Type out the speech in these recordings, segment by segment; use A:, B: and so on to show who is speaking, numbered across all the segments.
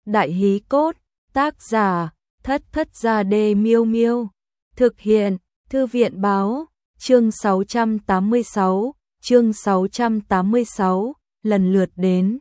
A: Đại hí cốt, tác giả, Thất Thất Gia Đê Miêu Miêu. Thực hiện, Thư viện báo, chương 686, lần lượt đến.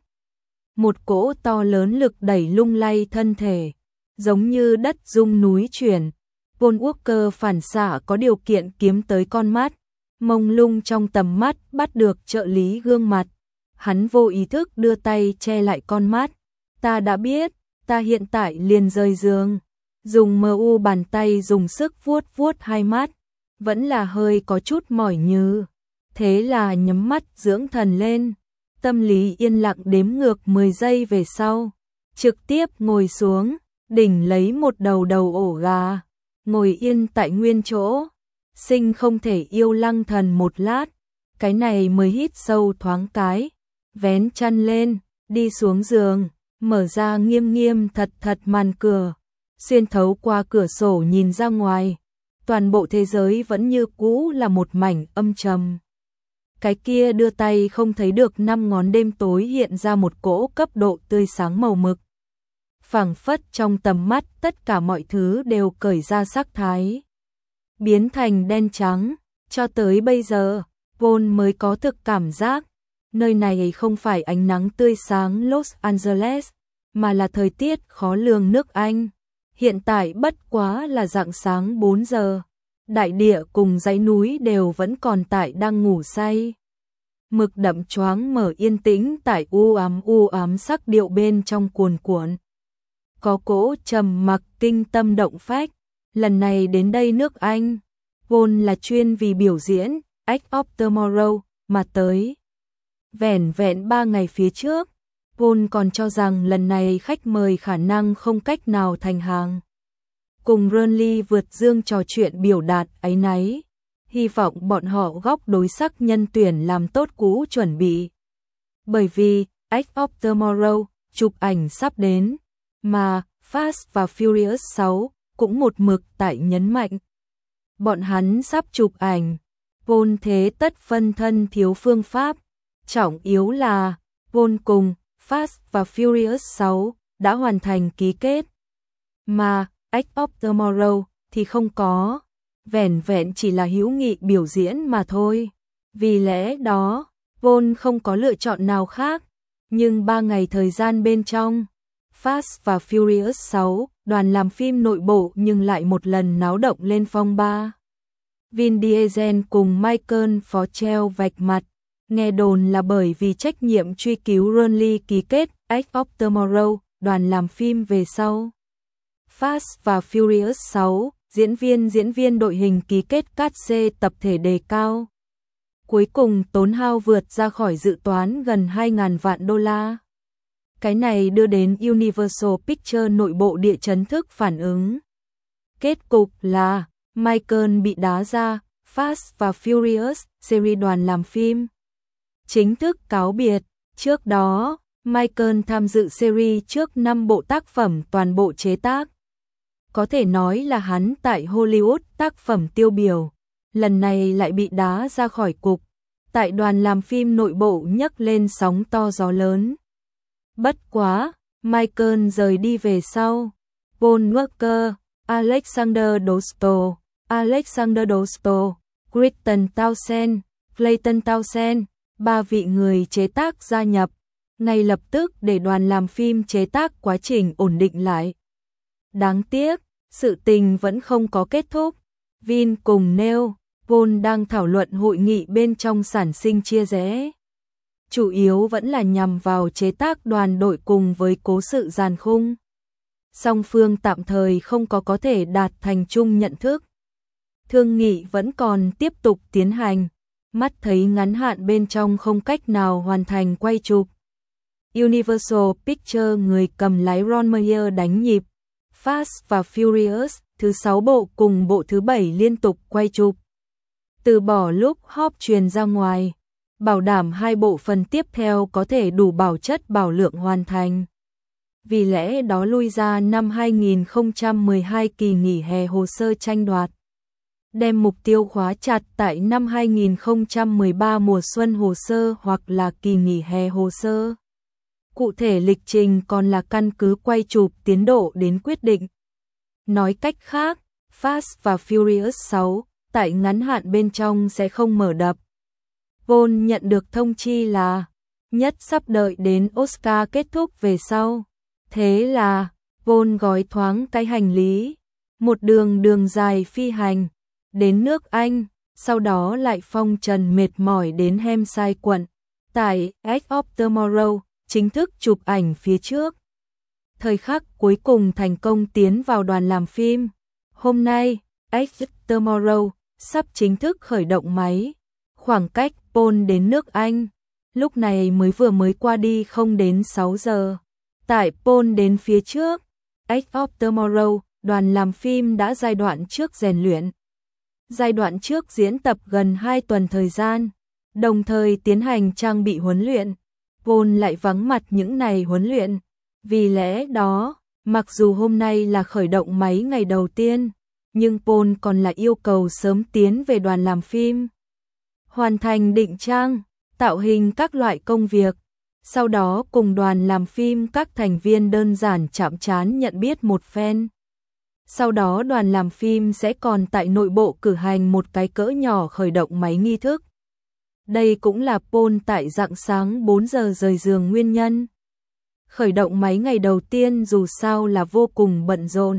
A: Một cỗ to lớn lực đẩy lung lay thân thể, giống như đất rung núi chuyển. Paul Walker phản xạ có điều kiện kiếm tới con mắt, mông lung trong tầm mắt bắt được trợ lý gương mặt. Hắn vô ý thức đưa tay che lại con mắt. Ta đã biết, ta hiện tại liền rời giường. Dùng mu bàn tay dùng sức vuốt vuốt hai mắt, vẫn là hơi có chút mỏi nhừ. Thế là nhắm mắt dưỡng thần lên, tâm lý yên lặng đếm ngược 10 giây về sau. Trực tiếp ngồi xuống, đỉnh lấy một đầu ổ gà, ngồi yên tại nguyên chỗ. Sinh không thể yêu lăng thần một lát, cái này mới hít sâu thoáng cái, vén chăn lên, đi xuống giường, mở ra nghiêm nghiêm thật thật màn cửa, xuyên thấu qua cửa sổ nhìn ra ngoài, toàn bộ thế giới vẫn như cũ là một mảnh âm trầm. Cái kia đưa tay không thấy được 5 ngón đêm tối hiện ra một cỗ cấp độ tươi sáng màu mực. Phảng phất trong tầm mắt tất cả mọi thứ đều cởi ra sắc thái, biến thành đen trắng. Cho tới bây giờ, Paul mới có thực cảm giác, nơi này không phải ánh nắng tươi sáng Los Angeles, mà là thời tiết khó lường nước Anh. Hiện tại bất quá là rạng sáng 4 giờ, đại địa cùng dãy núi đều vẫn còn tại đang ngủ say. Mực đậm choáng mở yên tĩnh tại u ám sắc điệu bên trong cuồn cuộn. Có cỗ trầm mặc kinh tâm động phách, lần này đến đây nước Anh, vốn là chuyên vì biểu diễn Act of Tomorrow mà tới. Vẻn vẹn 3 ngày phía trước, Paul còn cho rằng lần này khách mời khả năng không cách nào thành hàng. Cùng Renly vượt dương trò chuyện biểu đạt áy náy, hy vọng bọn họ góc đối sắc nhân tuyển làm tốt cũ chuẩn bị. Bởi vì Act of Tomorrow chụp ảnh sắp đến, mà Fast và Furious 6 cũng một mực tại nhấn mạnh. Bọn hắn sắp chụp ảnh, Paul thế tất phân thân thiếu phương pháp, trọng yếu là Paul cùng Fast và Furious 6 đã hoàn thành ký kết, mà Act of Tomorrow thì không có, vẻn vẹn chỉ là hữu nghị biểu diễn mà thôi. Vì lẽ đó, Paul không có lựa chọn nào khác, nhưng 3 ngày thời gian bên trong, Fast và Furious 6, đoàn làm phim nội bộ nhưng lại một lần náo động lên phong ba. Vin Diesel cùng Michael Fochel vạch mặt, nghe đồn là bởi vì trách nhiệm truy cứu Renly ký kết Act of Tomorrow, đoàn làm phim về sau. Fast và Furious 6, diễn viên đội hình ký kết cát xê tập thể đề cao. Cuối cùng tốn hao vượt ra khỏi dự toán gần 2.000 vạn đô la. Cái này đưa đến Universal Pictures nội bộ địa chấn thức phản ứng. Kết cục là Michael bị đá ra, Fast và Furious series đoàn làm phim chính thức cáo biệt. Trước đó, Michael tham dự series trước 5 bộ tác phẩm toàn bộ chế tác. Có thể nói là hắn tại Hollywood tác phẩm tiêu biểu, lần này lại bị đá ra khỏi cục. Tại đoàn làm phim nội bộ nhấc lên sóng to gió lớn. Bất quá, Michael rời đi về sau, Paul Walker, Alexander Dostal, Kristen Townsend, Clayton Townsend, 3 vị người chế tác gia nhập, ngay lập tức để đoàn làm phim chế tác quá trình ổn định lại. Đáng tiếc, sự tình vẫn không có kết thúc. Vin cùng Neil, Paul đang thảo luận hội nghị bên trong sản sinh chia rẽ. Chủ yếu vẫn là nhằm vào chế tác đoàn đội cùng với cố sự dàn khung. Song phương tạm thời không có thể đạt thành chung nhận thức. Thương nghị vẫn còn tiếp tục tiến hành, mắt thấy ngắn hạn bên trong không cách nào hoàn thành quay chụp. Universal Pictures người cầm lái Ron Meyer đánh nhịp, Fast và Furious thứ 6 bộ cùng bộ thứ 7 liên tục quay chụp. Từ bỏ lúc hop truyền ra ngoài, bảo đảm 2 bộ phần tiếp theo có thể đủ bảo chất bảo lượng hoàn thành. Vì lẽ đó lui ra năm 2012 kỳ nghỉ hè hồ sơ tranh đoạt. Đem mục tiêu khóa chặt tại năm 2013 mùa xuân hồ sơ hoặc là kỳ nghỉ hè hồ sơ. Cụ thể lịch trình còn là căn cứ quay chụp tiến độ đến quyết định. Nói cách khác, Fast và Furious 6 tại ngắn hạn bên trong sẽ không mở đập. Paul nhận được thông chi là nhất sắp đợi đến Oscar kết thúc về sau. Thế là Paul gói thoáng cái hành lý, một đường dài phi hành đến nước Anh, sau đó lại phong trần mệt mỏi đến Hampshire quận, tại Edge of Tomorrow, chính thức chụp ảnh phía trước. Thời khắc cuối cùng thành công tiến vào đoàn làm phim. Hôm nay, Edge of Tomorrow sắp chính thức khởi động máy. Khoảng cách Paul đến nước Anh lúc này mới qua đi không đến 6 giờ. Tại Paul đến phía trước, Edge of Tomorrow, đoàn làm phim đã giai đoạn trước rèn luyện. Giai đoạn trước diễn tập gần 2 tuần thời gian, đồng thời tiến hành trang bị huấn luyện. Paul lại vắng mặt những ngày huấn luyện. Vì lẽ đó, mặc dù hôm nay là khởi động máy ngày đầu tiên, nhưng Paul còn là yêu cầu sớm tiến về đoàn làm phim. Hoàn thành định trang, tạo hình các loại công việc. Sau đó cùng đoàn làm phim các thành viên đơn giản chạm trán nhận biết một phen. Sau đó đoàn làm phim sẽ còn tại nội bộ cử hành một cái cỡ nhỏ khởi động máy nghi thức. Đây cũng là Paul tại rạng sáng 4 giờ rời giường nguyên nhân. Khởi động máy ngày đầu tiên dù sao là vô cùng bận rộn.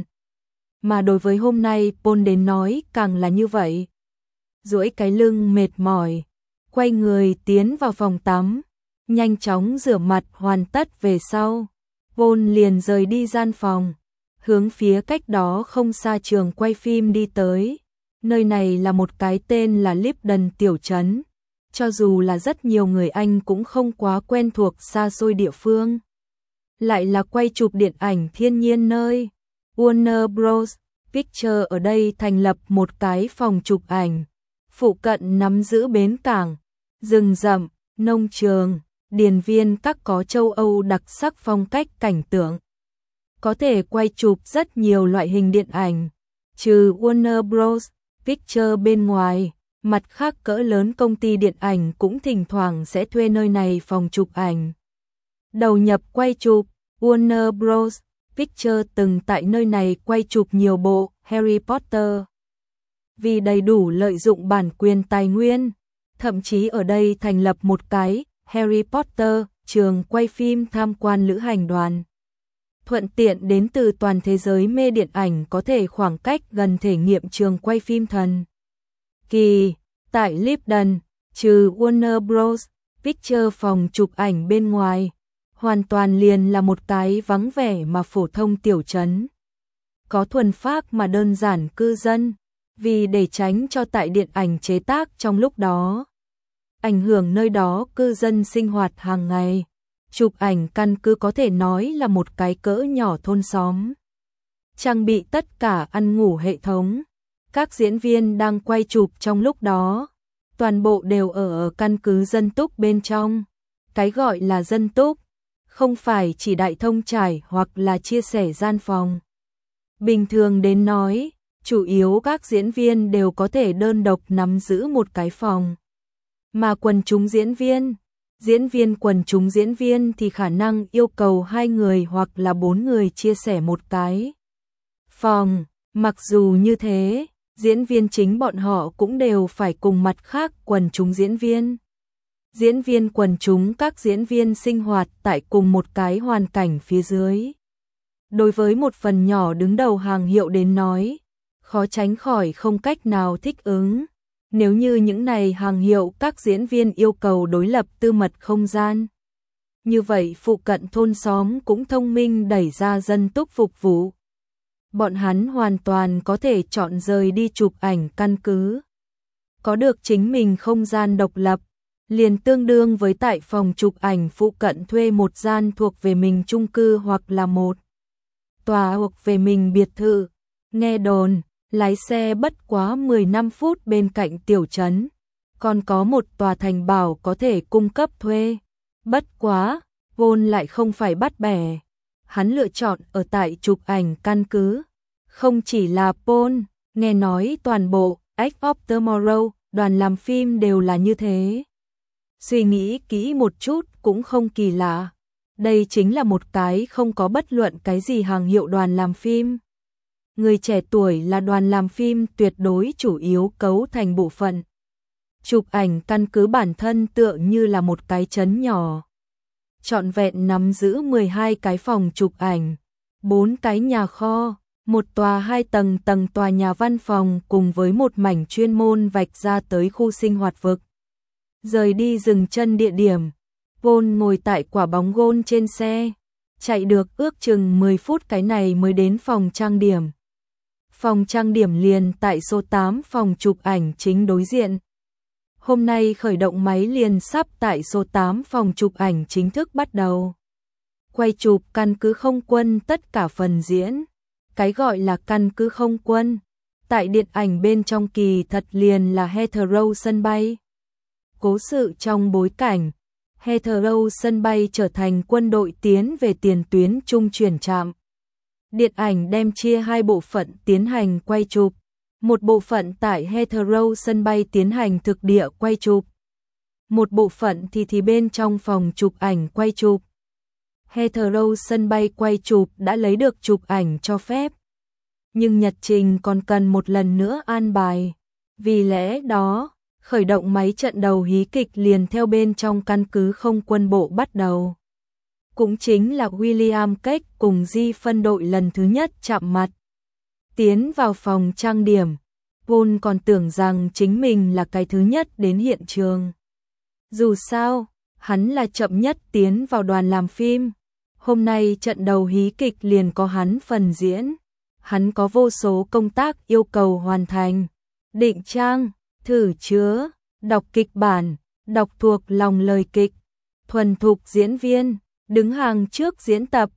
A: Mà đối với hôm nay Paul đến nói càng là như vậy. Duỗi cái lưng mệt mỏi, quay người tiến vào phòng tắm, nhanh chóng rửa mặt hoàn tất về sau. Paul liền rời đi gian phòng, hướng phía cách đó không xa trường quay phim đi tới. Nơi này là một cái tên là Lipton tiểu trấn. Cho dù là rất nhiều người Anh cũng không quá quen thuộc xa xôi địa phương. Lại là quay chụp điện ảnh thiên nhiên nơi. Warner Bros. Pictures ở đây thành lập một cái phòng chụp ảnh. Phụ cận nắm giữ bến cảng, rừng rậm, nông trường, điền viên các có châu Âu đặc sắc phong cách cảnh tượng. Có thể quay chụp rất nhiều loại hình điện ảnh. Trừ Warner Bros. Pictures bên ngoài, mặt khác cỡ lớn công ty điện ảnh cũng thỉnh thoảng sẽ thuê nơi này phòng chụp ảnh. Đầu nhập quay chụp, Warner Bros. Pictures từng tại nơi này quay chụp nhiều bộ Harry Potter. Vì đầy đủ lợi dụng bản quyền tài nguyên, thậm chí ở đây thành lập một cái Harry Potter trường quay phim tham quan lữ hành đoàn. Thuận tiện đến từ toàn thế giới mê điện ảnh có thể khoảng cách gần thể nghiệm trường quay phim thần kỳ. Tại Lipton, trừ Warner Bros. Pictures phòng chụp ảnh bên ngoài, hoàn toàn liền là một cái vắng vẻ mà phổ thông tiểu trấn. Có thuần phác mà đơn giản cư dân, vì để tránh cho tại điện ảnh chế tác trong lúc đó ảnh hưởng nơi đó cư dân sinh hoạt hàng ngày. Chụp ảnh căn cứ có thể nói là một cái cỡ nhỏ thôn xóm. Trang bị tất cả ăn ngủ hệ thống. Các diễn viên đang quay chụp trong lúc đó, toàn bộ đều ở căn cứ dân túc bên trong. Cái gọi là dân túc, không phải chỉ đại thông trải hoặc là chia sẻ gian phòng. Bình thường đến nói, chủ yếu các diễn viên đều có thể đơn độc nắm giữ một cái phòng. Mà quần chúng diễn viên quần chúng diễn viên thì khả năng yêu cầu 2 người hoặc là 4 người chia sẻ một cái phòng. Mặc dù như thế, diễn viên chính bọn họ cũng đều phải cùng mặt khác quần chúng diễn viên. Diễn viên quần chúng các diễn viên sinh hoạt tại cùng một cái hoàn cảnh phía dưới. Đối với một phần nhỏ đứng đầu hàng hiệu đến nói, khó tránh khỏi không cách nào thích ứng. Nếu như những này hàng hiệu các diễn viên yêu cầu đối lập tư mật không gian. Như vậy phụ cận thôn xóm cũng thông minh đẩy ra dân túc phục vụ. Bọn hắn hoàn toàn có thể chọn rời đi chụp ảnh căn cứ. Có được chính mình không gian độc lập, liền tương đương với tại phòng chụp ảnh phụ cận thuê một gian thuộc về mình chung cư hoặc là một tòa thuộc về mình biệt thự. Nghe đồn, lái xe bất quá 15 phút bên cạnh tiểu trấn, còn có một tòa thành bảo có thể cung cấp thuê. Bất quá, Paul lại không phải bắt bẻ. Hắn lựa chọn ở tại chụp ảnh căn cứ. Không chỉ là Paul, nghe nói toàn bộ Edge of Tomorrow, đoàn làm phim đều là như thế. Suy nghĩ kỹ một chút cũng không kỳ lạ. Đây chính là một cái không có bất luận cái gì hàng hiệu đoàn làm phim. Người trẻ tuổi là đoàn làm phim tuyệt đối chủ yếu cấu thành bộ phận. Chụp ảnh căn cứ bản thân tựa như là một cái trấn nhỏ. Trọn vẹn nắm giữ 12 cái phòng chụp ảnh, 4 cái nhà kho, một tòa 2 tầng tòa nhà văn phòng cùng với một mảnh chuyên môn vạch ra tới khu sinh hoạt vực. Rời đi dừng chân địa điểm, Paul ngồi tại quả bóng gôn trên xe, chạy được ước chừng 10 phút cái này mới đến phòng trang điểm. Phòng trang điểm liền tại số 8 phòng chụp ảnh chính đối diện. Hôm nay khởi động máy liền sắp tại số 8 phòng chụp ảnh chính thức bắt đầu. Quay chụp căn cứ không quân tất cả phần diễn. Cái gọi là căn cứ không quân, tại điện ảnh bên trong kỳ thật liền là Heathrow sân bay. Cố sự trong bối cảnh, Heathrow sân bay trở thành quân đội tiến về tiền tuyến trung chuyển trạm. Điện ảnh đem chia hai bộ phận tiến hành quay chụp. Một bộ phận tại Heathrow sân bay tiến hành thực địa quay chụp. Một bộ phận thì bên trong phòng chụp ảnh quay chụp. Heathrow sân bay quay chụp đã lấy được chụp ảnh cho phép. Nhưng nhật trình còn cần một lần nữa an bài. Vì lẽ đó, khởi động máy trận đầu hí kịch liền theo bên trong căn cứ không quân bộ bắt đầu. Cũng chính là William Cage cùng Di phân đội lần thứ nhất chạm mặt. Tiến vào phòng trang điểm, Paul còn tưởng rằng chính mình là cái thứ nhất đến hiện trường. Dù sao, hắn là chậm nhất tiến vào đoàn làm phim. Hôm nay trận đầu hí kịch liền có hắn phần diễn. Hắn có vô số công tác yêu cầu hoàn thành. Định trang, thử chứa, đọc kịch bản, đọc thuộc lòng lời kịch, thuần thục diễn viên, đứng hàng trước diễn tập.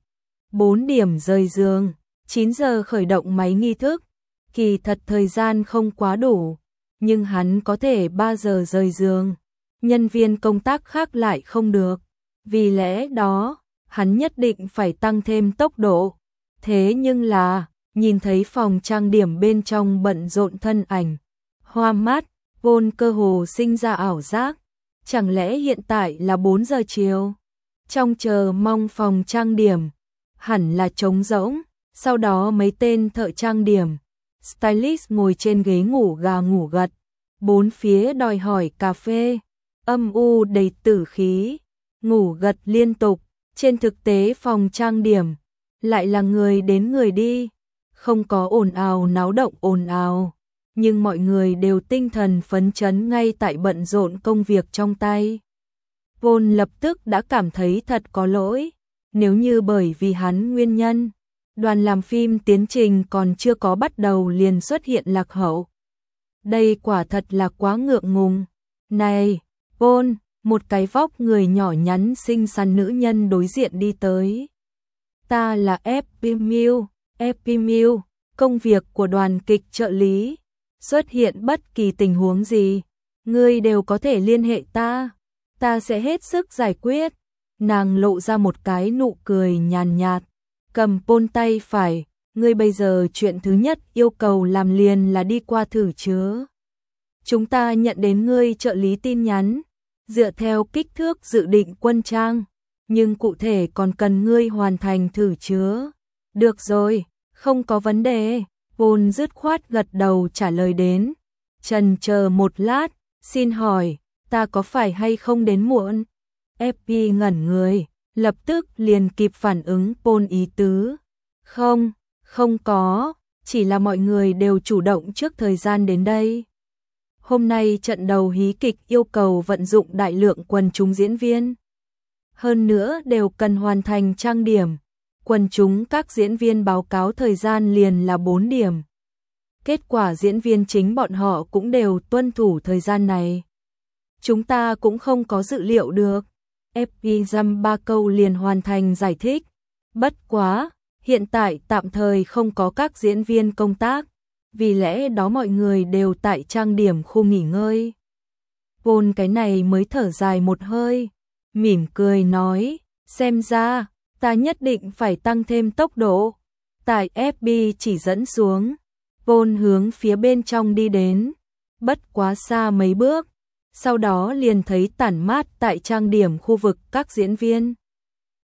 A: 4 điểm rời giường, 9 giờ khởi động máy nghi thức. Kỳ thật thời gian không quá đủ, nhưng hắn có thể 3 giờ rời giường. Nhân viên công tác khác lại không được. Vì lẽ đó, hắn nhất định phải tăng thêm tốc độ. Thế nhưng là, nhìn thấy phòng trang điểm bên trong bận rộn thân ảnh, hoa mắt, Paul cơ hồ sinh ra ảo giác. Chẳng lẽ hiện tại là 4 giờ chiều? Trong chờ mong phòng trang điểm, hẳn là trống rỗng. Sau đó mấy tên thợ trang điểm, stylist ngồi trên ghế ngủ gà ngủ gật. Bốn phía đòi hỏi cà phê, âm u đầy tử khí, ngủ gật liên tục. Trên thực tế phòng trang điểm lại là người đến người đi, không có ồn ào náo động ồn ào, nhưng mọi người đều tinh thần phấn chấn ngay tại bận rộn công việc trong tay. Paul lập tức đã cảm thấy thật có lỗi, nếu như bởi vì hắn nguyên nhân, đoàn làm phim tiến trình còn chưa có bắt đầu liền xuất hiện lạc hậu. Đây quả thật là quá ngượng ngùng. Này, Paul, một cái vóc người nhỏ nhắn xinh xắn nữ nhân đối diện đi tới. Ta là Epimil, công việc của đoàn kịch trợ lý. Xuất hiện bất kỳ tình huống gì, ngươi đều có thể liên hệ ta sẽ hết sức giải quyết. Nàng lộ ra một cái nụ cười nhàn nhạt, cầm Paul tay phải, ngươi bây giờ chuyện thứ nhất yêu cầu làm liền là đi qua thử chứa. Chúng ta nhận đến ngươi trợ lý tin nhắn, dựa theo kích thước dự định quân trang, nhưng cụ thể còn cần ngươi hoàn thành thử chứa. Được rồi, không có vấn đề. Paul dứt khoát gật đầu trả lời đến. Chần chờ một lát, xin hỏi, ta có phải hay không đến muộn? Epi ngẩn người, lập tức liền kịp phản ứng Paul ý tứ. Không có, chỉ là mọi người đều chủ động trước thời gian đến đây. Hôm nay trận đầu hí kịch yêu cầu vận dụng đại lượng quần chúng diễn viên. Hơn nữa đều cần hoàn thành trang điểm. Quần chúng các diễn viên báo cáo thời gian liền là 4 điểm. Kết quả diễn viên chính bọn họ cũng đều tuân thủ thời gian này. Chúng ta cũng không có dự liệu được. Epi dăm 3 câu liền hoàn thành giải thích. Bất quá, hiện tại tạm thời không có các diễn viên công tác. Vì lẽ đó mọi người đều tại trang điểm khu nghỉ ngơi. Paul cái này mới thở dài một hơi, mỉm cười nói, xem ra, ta nhất định phải tăng thêm tốc độ. Tại FB chỉ dẫn xuống, Paul hướng phía bên trong đi đến, bất quá xa mấy bước, sau đó liền thấy tản mát tại trang điểm khu vực các diễn viên.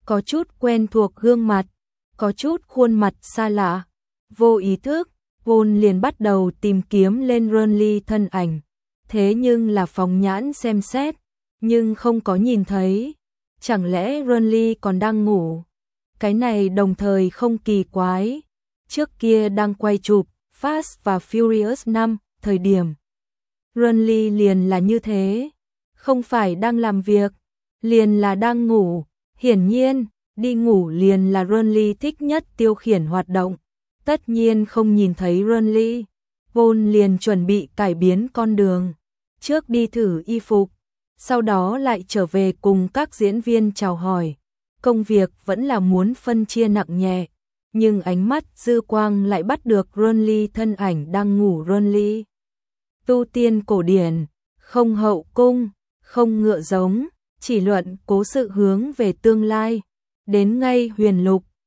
A: có chút quen thuộc gương mặt, có chút khuôn mặt xa lạ. Vô ý thức, Paul liền bắt đầu tìm kiếm lên Renly thân ảnh. Thế nhưng là phóng nhãn xem xét, nhưng không có nhìn thấy. Chẳng lẽ Renly còn đang ngủ? Cái này đồng thời không kỳ quái. Trước kia đang quay chụp Fast và Furious 5, thời điểm Renly liền là như thế. Không phải đang làm việc, liền là đang ngủ. Hiển nhiên, đi ngủ liền là Renly thích nhất tiêu khiển hoạt động. Tất nhiên không nhìn thấy Renly, Paul liền chuẩn bị cải biến con đường. Trước đi thử y phục, sau đó lại trở về cùng các diễn viên chào hỏi. Công việc vẫn là muốn phân chia nặng nhẹ, nhưng ánh mắt dư quang lại bắt được Renly thân ảnh đang ngủ. Renly tu tiên cổ điển, không hậu cung, không ngựa giống, chỉ luận cố sự hướng về tương lai. Đến ngay huyền lục,